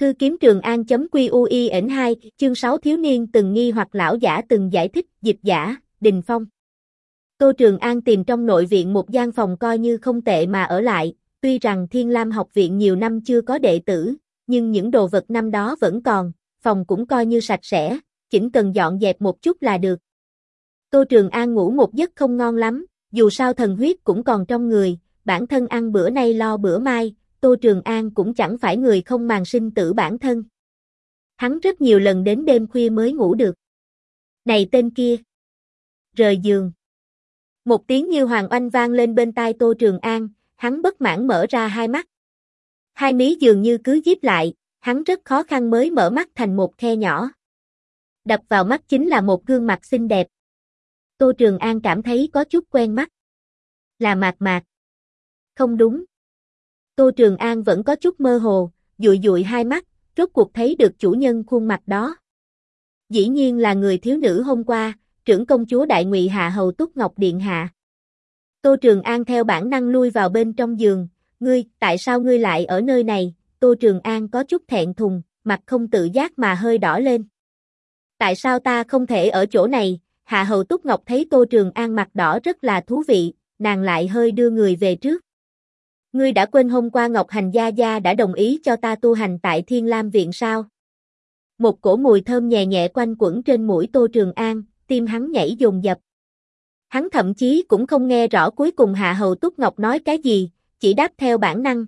Thư kiếm Trường An.quy2, chương 6 thiếu niên từng nghi hoặc lão giả từng giải thích, dịch giả, Đình Phong. Tô Trường An tìm trong nội viện một gian phòng coi như không tệ mà ở lại, tuy rằng Thiên Lam học viện nhiều năm chưa có đệ tử, nhưng những đồ vật năm đó vẫn còn, phòng cũng coi như sạch sẽ, chỉ cần dọn dẹp một chút là được. Tô Trường An ngủ một giấc không ngon lắm, dù sao thần huyết cũng còn trong người, bản thân ăn bữa nay lo bữa mai, Tô Trường An cũng chẳng phải người không màng sinh tử bản thân. Hắn rất nhiều lần đến đêm khuya mới ngủ được. Này tên kia! Rời giường. Một tiếng như hoàng oanh vang lên bên tai Tô Trường An, hắn bất mãn mở ra hai mắt. Hai mí dường như cứ díp lại, hắn rất khó khăn mới mở mắt thành một khe nhỏ. Đập vào mắt chính là một gương mặt xinh đẹp. Tô Trường An cảm thấy có chút quen mắt. Là Mạc Mạc. Không đúng. Tô Trường An vẫn có chút mơ hồ, dụi dụi hai mắt, rốt cuộc thấy được chủ nhân khuôn mặt đó. Dĩ nhiên là người thiếu nữ hôm qua, trưởng công chúa Đại Ngụy Hạ Hầu Túc Ngọc Điện Hạ. Tô Trường An theo bản năng lui vào bên trong giường, tại sao ngươi lại ở nơi này? Tô Trường An có chút thẹn thùng, mặt không tự giác mà hơi đỏ lên. Tại sao ta không thể ở chỗ này? Hạ Hầu Túc Ngọc thấy Tô Trường An mặt đỏ rất là thú vị, nàng lại hơi đưa người về trước. Ngươi đã quên hôm qua Ngọc Hành Gia Gia đã đồng ý cho ta tu hành tại Thiên Lam Viện sao? Một cổ mùi thơm nhẹ nhẹ quanh quẩn trên mũi Tô Trường An, tim hắn nhảy dồn dập. Hắn thậm chí cũng không nghe rõ cuối cùng Hạ Hầu Túc Ngọc nói cái gì, chỉ đáp theo bản năng,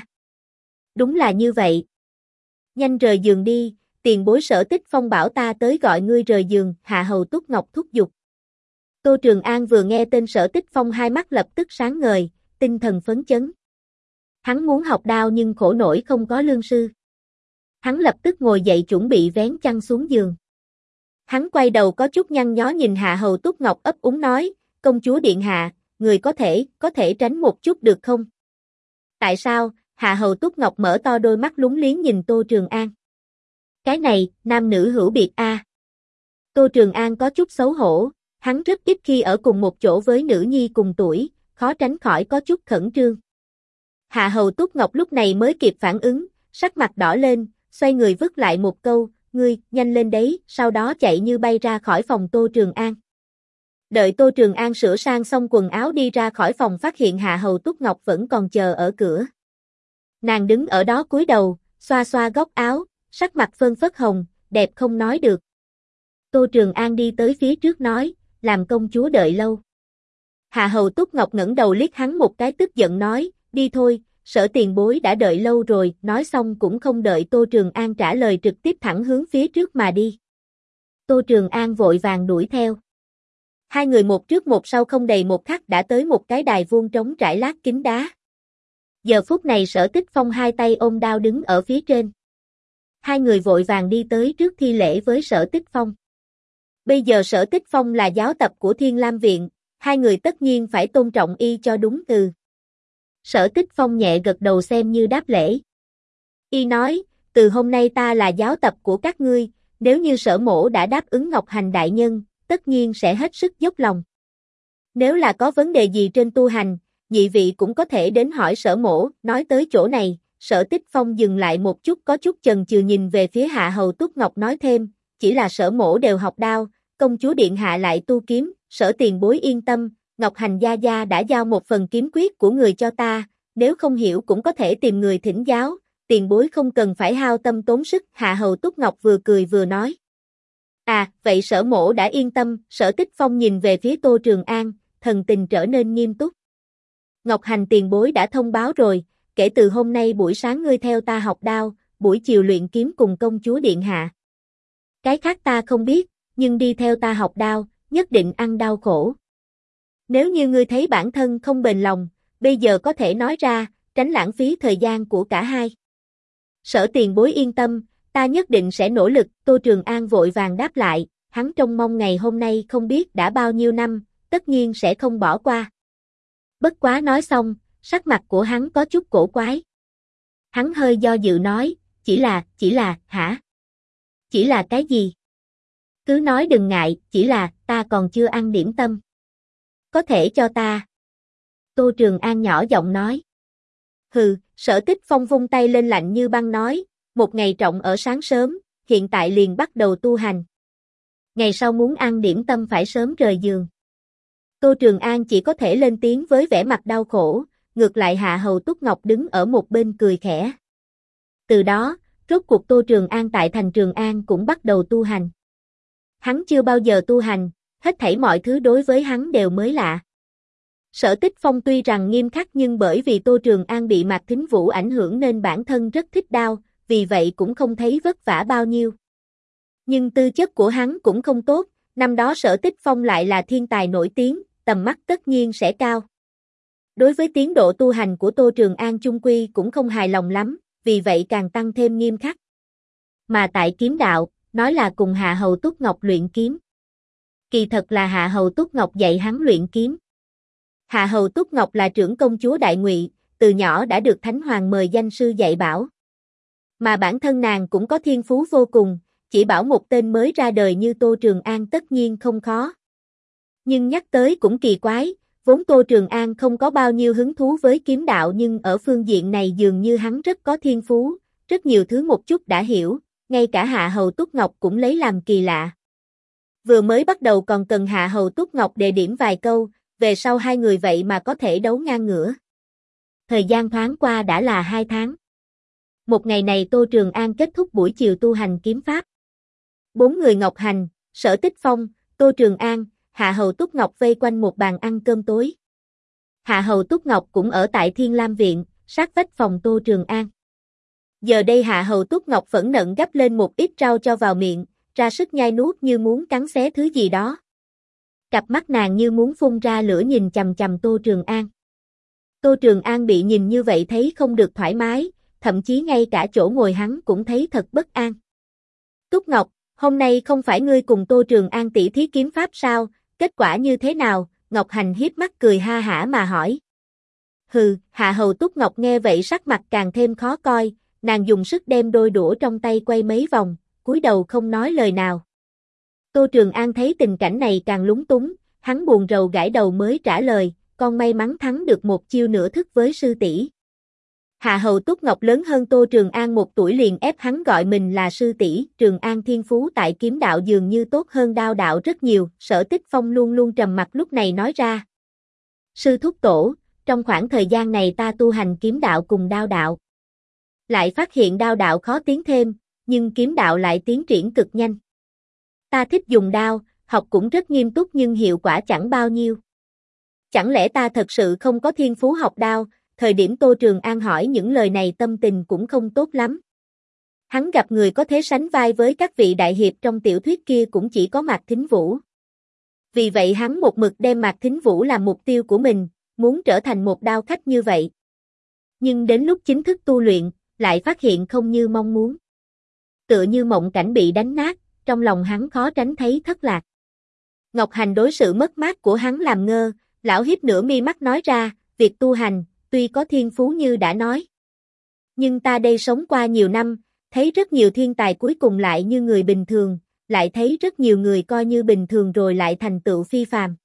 đúng là như vậy. Nhanh rời giường đi, tiền bối Sở Tích Phong bảo ta tới gọi ngươi rời giường, Hạ Hầu Túc Ngọc thúc giục. Tô Trường An vừa nghe tên Sở Tích Phong hai mắt lập tức sáng ngời, tinh thần phấn chấn. Hắn muốn học đao nhưng khổ nổi không có lương sư. Hắn lập tức ngồi dậy chuẩn bị vén chăn xuống giường. Hắn quay đầu có chút nhăn nhó nhìn Hạ Hầu Túc Ngọc ấp úng nói, công chúa điện hạ, người có thể tránh một chút được không? Tại sao? Hạ Hầu Túc Ngọc mở to đôi mắt lúng liếng nhìn Tô Trường An. Cái này, nam nữ hữu biệt a. Tô Trường An có chút xấu hổ, hắn rất ít khi ở cùng một chỗ với nữ nhi cùng tuổi, khó tránh khỏi có chút khẩn trương. Hạ Hầu Túc Ngọc lúc này mới kịp phản ứng, sắc mặt đỏ lên, xoay người vứt lại một câu, ngươi, nhanh lên đấy, sau đó chạy như bay ra khỏi phòng Tô Trường An. Đợi Tô Trường An sửa sang xong quần áo đi ra khỏi phòng phát hiện Hạ Hầu Túc Ngọc vẫn còn chờ ở cửa. Nàng đứng ở đó cúi đầu, xoa xoa góc áo, sắc mặt phơn phớt hồng, đẹp không nói được. Tô Trường An đi tới phía trước nói, làm công chúa đợi lâu. Hạ Hầu Túc Ngọc ngẩng đầu liếc hắn một cái tức giận nói, đi thôi, Sở tiền bối đã đợi lâu rồi, nói xong cũng không đợi Tô Trường An trả lời trực tiếp thẳng hướng phía trước mà đi. Tô Trường An vội vàng đuổi theo. Hai người một trước một sau không đầy một khắc đã tới một cái đài vuông trống trải lát kính đá. Giờ phút này Sở Tích Phong hai tay ôm đao đứng ở phía trên. Hai người vội vàng đi tới trước thi lễ với Sở Tích Phong. Bây giờ Sở Tích Phong là giáo tập của Thiên Lam Viện, hai người tất nhiên phải tôn trọng y cho đúng từ. Sở Tích Phong nhẹ gật đầu xem như đáp lễ. Y nói, từ hôm nay ta là giáo tập của các ngươi, nếu như Sở mỗ đã đáp ứng Ngọc Hành đại nhân, tất nhiên sẽ hết sức dốc lòng. Nếu là có vấn đề gì trên tu hành, nhị vị cũng có thể đến hỏi Sở mỗ. Nói tới chỗ này, Sở Tích Phong dừng lại một chút có chút chần chừ nhìn về phía Hạ Hầu Túc Ngọc nói thêm, chỉ là Sở mỗ đều học đao, công chúa điện hạ lại tu kiếm, Sở tiền bối yên tâm, Ngọc Hành Gia Gia đã giao một phần kiếm quyết của người cho ta, nếu không hiểu cũng có thể tìm người thỉnh giáo, tiền bối không cần phải hao tâm tốn sức. Hạ Hầu Túc Ngọc vừa cười vừa nói. Vậy Sở mỗ đã yên tâm. Sở Tích Phong nhìn về phía Tô Trường An, thần tình trở nên nghiêm túc. Ngọc Hành tiền bối đã thông báo rồi, kể từ hôm nay buổi sáng ngươi theo ta học đao, buổi chiều luyện kiếm cùng công chúa điện hạ. Cái khác ta không biết, nhưng đi theo ta học đao, nhất định ăn đau khổ. Nếu như ngươi thấy bản thân không bền lòng, bây giờ có thể nói ra, tránh lãng phí thời gian của cả hai. Sở tiền bối yên tâm, ta nhất định sẽ nỗ lực. Tô Trường An vội vàng đáp lại, hắn trông mong ngày hôm nay không biết đã bao nhiêu năm, tất nhiên sẽ không bỏ qua. Bất quá nói xong, sắc mặt của hắn có chút cổ quái. Hắn hơi do dự nói, chỉ là, hả? Chỉ là cái gì? Cứ nói đừng ngại, chỉ là, ta còn chưa ăn điểm tâm. Có thể cho ta? Tô Trường An nhỏ giọng nói. Hừ, Sở Tích Phong vung tay lên lạnh như băng nói, một ngày trọng ở sáng sớm, hiện tại liền bắt đầu tu hành. Ngày sau muốn ăn điểm tâm phải sớm rời giường. Tô Trường An chỉ có thể lên tiếng với vẻ mặt đau khổ, ngược lại Hạ Hầu Túc Ngọc đứng ở một bên cười khẽ. Từ đó, rốt cuộc Tô Trường An tại thành Trường An cũng bắt đầu tu hành. Hắn chưa bao giờ tu hành, hết thảy mọi thứ đối với hắn đều mới lạ. Sở Tích Phong tuy rằng nghiêm khắc nhưng bởi vì Tô Trường An bị Mạc Thính Vũ ảnh hưởng nên bản thân rất thích đao, vì vậy cũng không thấy vất vả bao nhiêu. Nhưng tư chất của hắn cũng không tốt, năm đó Sở Tích Phong lại là thiên tài nổi tiếng, tầm mắt tất nhiên sẽ cao. Đối với tiến độ tu hành của Tô Trường An chung quy cũng không hài lòng lắm, vì vậy càng tăng thêm nghiêm khắc. Mà tại kiếm đạo, nói là cùng Hạ Hầu Túc Ngọc luyện kiếm. Kỳ thật là Hạ Hầu Túc Ngọc dạy hắn luyện kiếm. Hạ Hầu Túc Ngọc là trưởng công chúa Đại Ngụy, từ nhỏ đã được Thánh Hoàng mời danh sư dạy bảo. Mà bản thân nàng cũng có thiên phú vô cùng, chỉ bảo một tên mới ra đời như Tô Trường An tất nhiên không khó. Nhưng nhắc tới cũng kỳ quái, vốn Tô Trường An không có bao nhiêu hứng thú với kiếm đạo nhưng ở phương diện này dường như hắn rất có thiên phú, rất nhiều thứ một chút đã hiểu, ngay cả Hạ Hầu Túc Ngọc cũng lấy làm kỳ lạ. Vừa mới bắt đầu còn cần Hạ Hầu Túc Ngọc đề điểm vài câu, về sau hai người vậy mà có thể đấu ngang ngửa. Thời gian thoáng qua đã là 2 tháng. Một ngày này Tô Trường An kết thúc buổi chiều tu hành kiếm pháp. 4 người Ngọc Hành, Sở Tích Phong, Tô Trường An, Hạ Hầu Túc Ngọc vây quanh một bàn ăn cơm tối. Hạ Hầu Túc Ngọc cũng ở tại Thiên Lam Viện, sát vách phòng Tô Trường An. Giờ đây Hạ Hầu Túc Ngọc phẫn nộ gắp lên một ít rau cho vào miệng, ra sức nhai nuốt như muốn cắn xé thứ gì đó. Cặp mắt nàng như muốn phun ra lửa nhìn chằm chằm Tô Trường An. Tô Trường An bị nhìn như vậy thấy không được thoải mái, thậm chí ngay cả chỗ ngồi hắn cũng thấy thật bất an. Túc Ngọc, hôm nay không phải ngươi cùng Tô Trường An tỉ thí kiếm pháp sao, kết quả như thế nào? Ngọc Hành hiếp mắt cười ha hả mà hỏi. Hừ, Hạ Hầu Túc Ngọc nghe vậy sắc mặt càng thêm khó coi, nàng dùng sức đem đôi đũa trong tay quay mấy vòng, cúi đầu không nói lời nào. Tô Trường An thấy tình cảnh này càng lúng túng, hắn buồn rầu gãi đầu mới trả lời, con may mắn thắng được một chiêu nửa thức với sư tỷ. Hạ Hầu Túc Ngọc lớn hơn Tô Trường An 1 tuổi liền ép hắn gọi mình là sư tỷ. Trường An thiên phú tại kiếm đạo dường như tốt hơn đao đạo rất nhiều, Sở Tích Phong luôn luôn trầm mặc lúc này nói ra. Sư thúc tổ, trong khoảng thời gian này ta tu hành kiếm đạo cùng đao đạo. Lại phát hiện đao đạo khó tiến thêm, nhưng kiếm đạo lại tiến triển cực nhanh. Ta thích dùng đao, học cũng rất nghiêm túc nhưng hiệu quả chẳng bao nhiêu. Chẳng lẽ ta thật sự không có thiên phú học đao? Thời điểm Tô Trường An hỏi những lời này tâm tình cũng không tốt lắm. Hắn gặp người có thể sánh vai với các vị đại hiệp trong tiểu thuyết kia cũng chỉ có Mạc Thính Vũ. Vì vậy hắn một mực đem Mạc Thính Vũ làm mục tiêu của mình, muốn trở thành một đao khách như vậy. Nhưng đến lúc chính thức tu luyện, lại phát hiện không như mong muốn. Tựa như mộng cảnh bị đánh nát, trong lòng hắn khó tránh thấy thất lạc. Ngọc Hành đối sự mất mát của hắn làm ngơ, lão hiếp nửa mi mắt nói ra, việc tu hành, tuy có thiên phú như đã nói. Nhưng ta đây sống qua nhiều năm, thấy rất nhiều thiên tài cuối cùng lại như người bình thường, lại thấy rất nhiều người coi như bình thường rồi lại thành tựu phi phàm.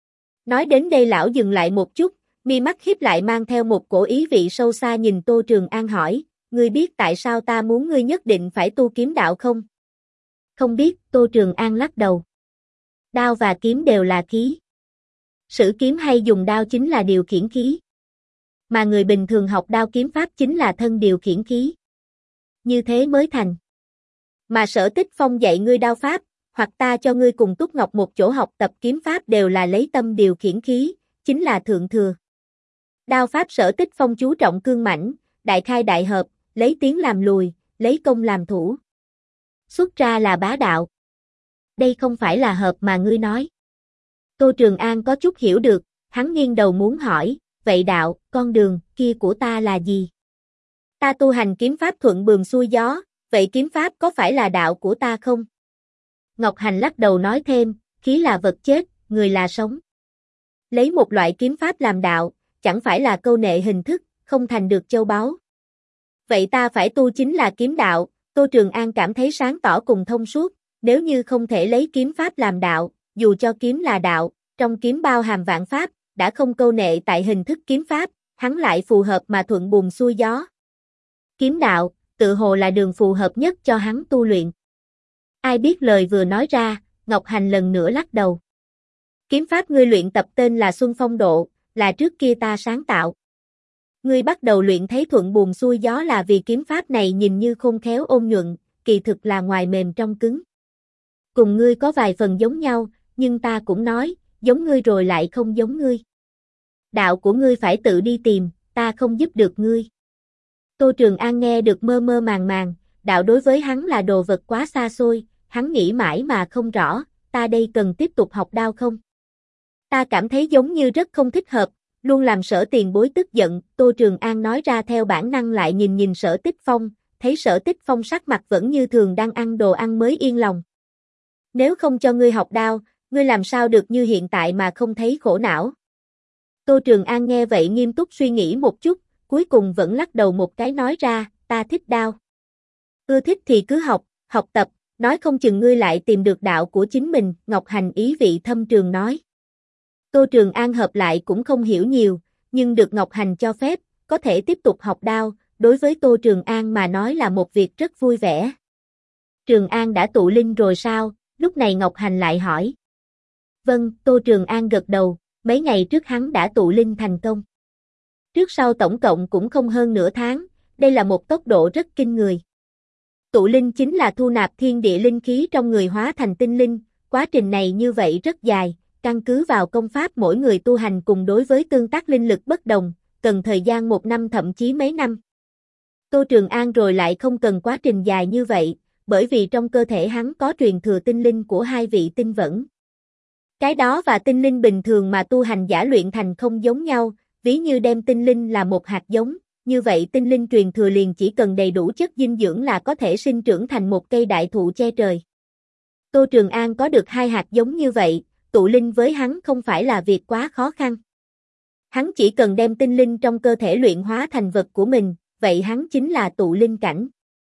Nói đến đây lão dừng lại một chút, mi mắt híp lại mang theo một cổ ý vị sâu xa nhìn Tô Trường An hỏi, ngươi biết tại sao ta muốn ngươi nhất định phải tu kiếm đạo không? Không biết, Tô Trường An lắc đầu. Đao và kiếm đều là khí. Sử kiếm hay dùng đao chính là điều khiển khí. Mà người bình thường học đao kiếm pháp chính là thân điều khiển khí. Như thế mới thành. Mà Sở Tích Phong dạy ngươi đao pháp, hoặc ta cho ngươi cùng Túc Ngọc một chỗ học tập kiếm pháp đều là lấy tâm điều khiển khí, chính là thượng thừa. Đao pháp Sở Tích Phong chú trọng cương mãnh, đại khai đại hợp, lấy tiếng làm lùi, lấy công làm thủ. Xuất ra là bá đạo. Đây không phải là hợp mà ngươi nói. Tô Trường An có chút hiểu được, hắn nghiêng đầu muốn hỏi, vậy đạo, con đường kia của ta là gì? Ta tu hành kiếm pháp thuận buồm xuôi gió, vậy kiếm pháp có phải là đạo của ta không? Ngọc Hành lắc đầu nói thêm, khí là vật chết, người là sống. Lấy một loại kiếm pháp làm đạo, chẳng phải là câu nệ hình thức, không thành được châu báu. Vậy ta phải tu chính là kiếm đạo. Tô Trường An cảm thấy sáng tỏ cùng thông suốt, nếu như không thể lấy kiếm pháp làm đạo, dù cho kiếm là đạo, trong kiếm bao hàm vạn pháp, đã không câu nệ tại hình thức kiếm pháp, hắn lại phù hợp mà thuận buồm xuôi gió. Kiếm đạo, tự hồ là đường phù hợp nhất cho hắn tu luyện. Ai biết lời vừa nói ra, Ngọc Hành lần nữa lắc đầu. Kiếm pháp ngươi luyện tập tên là Xuân Phong Độ, là trước kia ta sáng tạo. Ngươi bắt đầu luyện thấy thuận buồm xuôi gió là vì kiếm pháp này nhìn như khôn khéo ôn nhuận, kỳ thực là ngoài mềm trong cứng. Cùng ngươi có vài phần giống nhau, nhưng ta cũng nói, giống ngươi rồi lại không giống ngươi. Đạo của ngươi phải tự đi tìm, ta không giúp được ngươi. Tô Trường An nghe được mơ mơ màng màng, đạo đối với hắn là đồ vật quá xa xôi, hắn nghĩ mãi mà không rõ, ta đây cần tiếp tục học đao không? Ta cảm thấy giống như rất không thích hợp, luôn làm Sở tiền bối tức giận, Tô Trường An nói ra theo bản năng lại nhìn nhìn Sở Tích Phong, thấy Sở Tích Phong sắc mặt vẫn như thường đang ăn đồ ăn mới yên lòng. Nếu không cho ngươi học đao, ngươi làm sao được như hiện tại mà không thấy khổ não? Tô Trường An nghe vậy nghiêm túc suy nghĩ một chút, cuối cùng vẫn lắc đầu một cái nói ra, ta thích đao. Ưa thích thì cứ học, học tập, nói không chừng ngươi lại tìm được đạo của chính mình, Ngọc Hành ý vị thâm trường nói. Tô Trường An hợp lại cũng không hiểu nhiều, nhưng được Ngọc Hành cho phép, có thể tiếp tục học đao, đối với Tô Trường An mà nói là một việc rất vui vẻ. Trường An đã tụ linh rồi sao? Lúc này Ngọc Hành lại hỏi. Vâng, Tô Trường An gật đầu, mấy ngày trước hắn đã tụ linh thành công. Trước sau tổng cộng cũng không hơn nửa tháng, đây là một tốc độ rất kinh người. Tụ linh chính là thu nạp thiên địa linh khí trong người hóa thành tinh linh, quá trình này như vậy rất dài, căn cứ vào công pháp mỗi người tu hành cùng đối với tương tác linh lực bất đồng, cần thời gian 1 năm thậm chí mấy năm. Tô Trường An rồi lại không cần quá trình dài như vậy, bởi vì trong cơ thể hắn có truyền thừa tinh linh của 2 vị tinh vẫn. Cái đó và tinh linh bình thường mà tu hành giả luyện thành không giống nhau, ví như đem tinh linh là một hạt giống, như vậy tinh linh truyền thừa liền chỉ cần đầy đủ chất dinh dưỡng là có thể sinh trưởng thành một cây đại thụ che trời. Tô Trường An có được 2 hạt giống như vậy, tụ linh với hắn không phải là việc quá khó khăn. Hắn chỉ cần đem tinh linh trong cơ thể luyện hóa thành vật của mình, vậy hắn chính là tụ linh cảnh.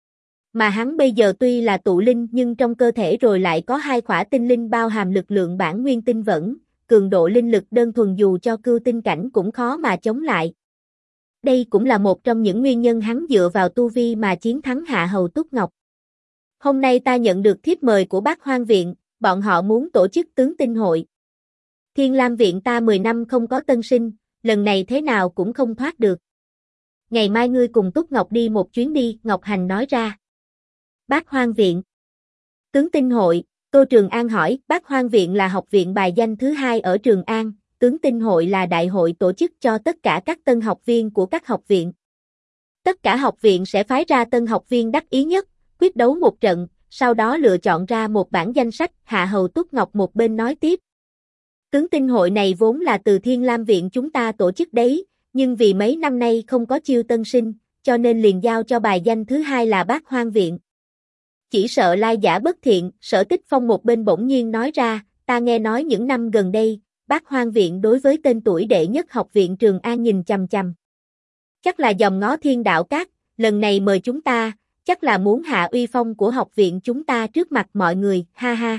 Mà hắn bây giờ tuy là tụ linh nhưng trong cơ thể rồi lại có 2 khỏa tinh linh bao hàm lực lượng bản nguyên tinh vẫn, cường độ linh lực đơn thuần dù cho cưu tinh cảnh cũng khó mà chống lại. Đây cũng là một trong những nguyên nhân hắn dựa vào tu vi mà chiến thắng Hạ Hầu Túc Ngọc. Hôm nay ta nhận được thiếp mời của Bát Hoang Viện, bọn họ muốn tổ chức tướng tinh hội. Thiên Lam Viện ta 10 năm không có tân sinh, lần này thế nào cũng không thoát được. Ngày mai ngươi cùng Túc Ngọc đi một chuyến đi, Ngọc Hành nói ra. Bát Hoang Viện. Tướng tinh hội, Tô Trường An hỏi, Bát Hoang Viện là học viện bài danh thứ 2 ở Trường An, tướng tinh hội là đại hội tổ chức cho tất cả các tân học viên của các học viện. Tất cả học viện sẽ phái ra tân học viên đắc ý nhất, quyết đấu một trận, sau đó lựa chọn ra một bản danh sách, Hạ Hầu Túc Ngọc một bên nói tiếp. Tướng tinh hội này vốn là từ Thiên Lam Viện chúng ta tổ chức đấy, nhưng vì mấy năm nay không có chiêu tân sinh, cho nên liền giao cho bài danh thứ 2 là Bát Hoang Viện. Chỉ sợ lai giả bất thiện, Sở Tích Phong một bên bỗng nhiên nói ra, ta nghe nói những năm gần đây, Bát Hoang Viện đối với tên tuổi đệ nhất học viện Trường An nhìn chằm chằm. Chắc là dòm ngó Thiên Đạo Các, lần này mời chúng ta, chắc là muốn hạ uy phong của học viện chúng ta trước mặt mọi người, ha ha.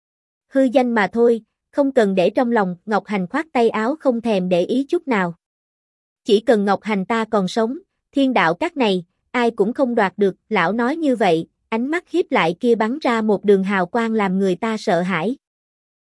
Hư danh mà thôi, không cần để trong lòng, Ngọc Hành khoát tay áo không thèm để ý chút nào. Chỉ cần Ngọc Hành ta còn sống, Thiên Đạo Các này, ai cũng không đoạt được, lão nói như vậy, ánh mắt hiếp lại kia bắn ra một đường hào quang làm người ta sợ hãi.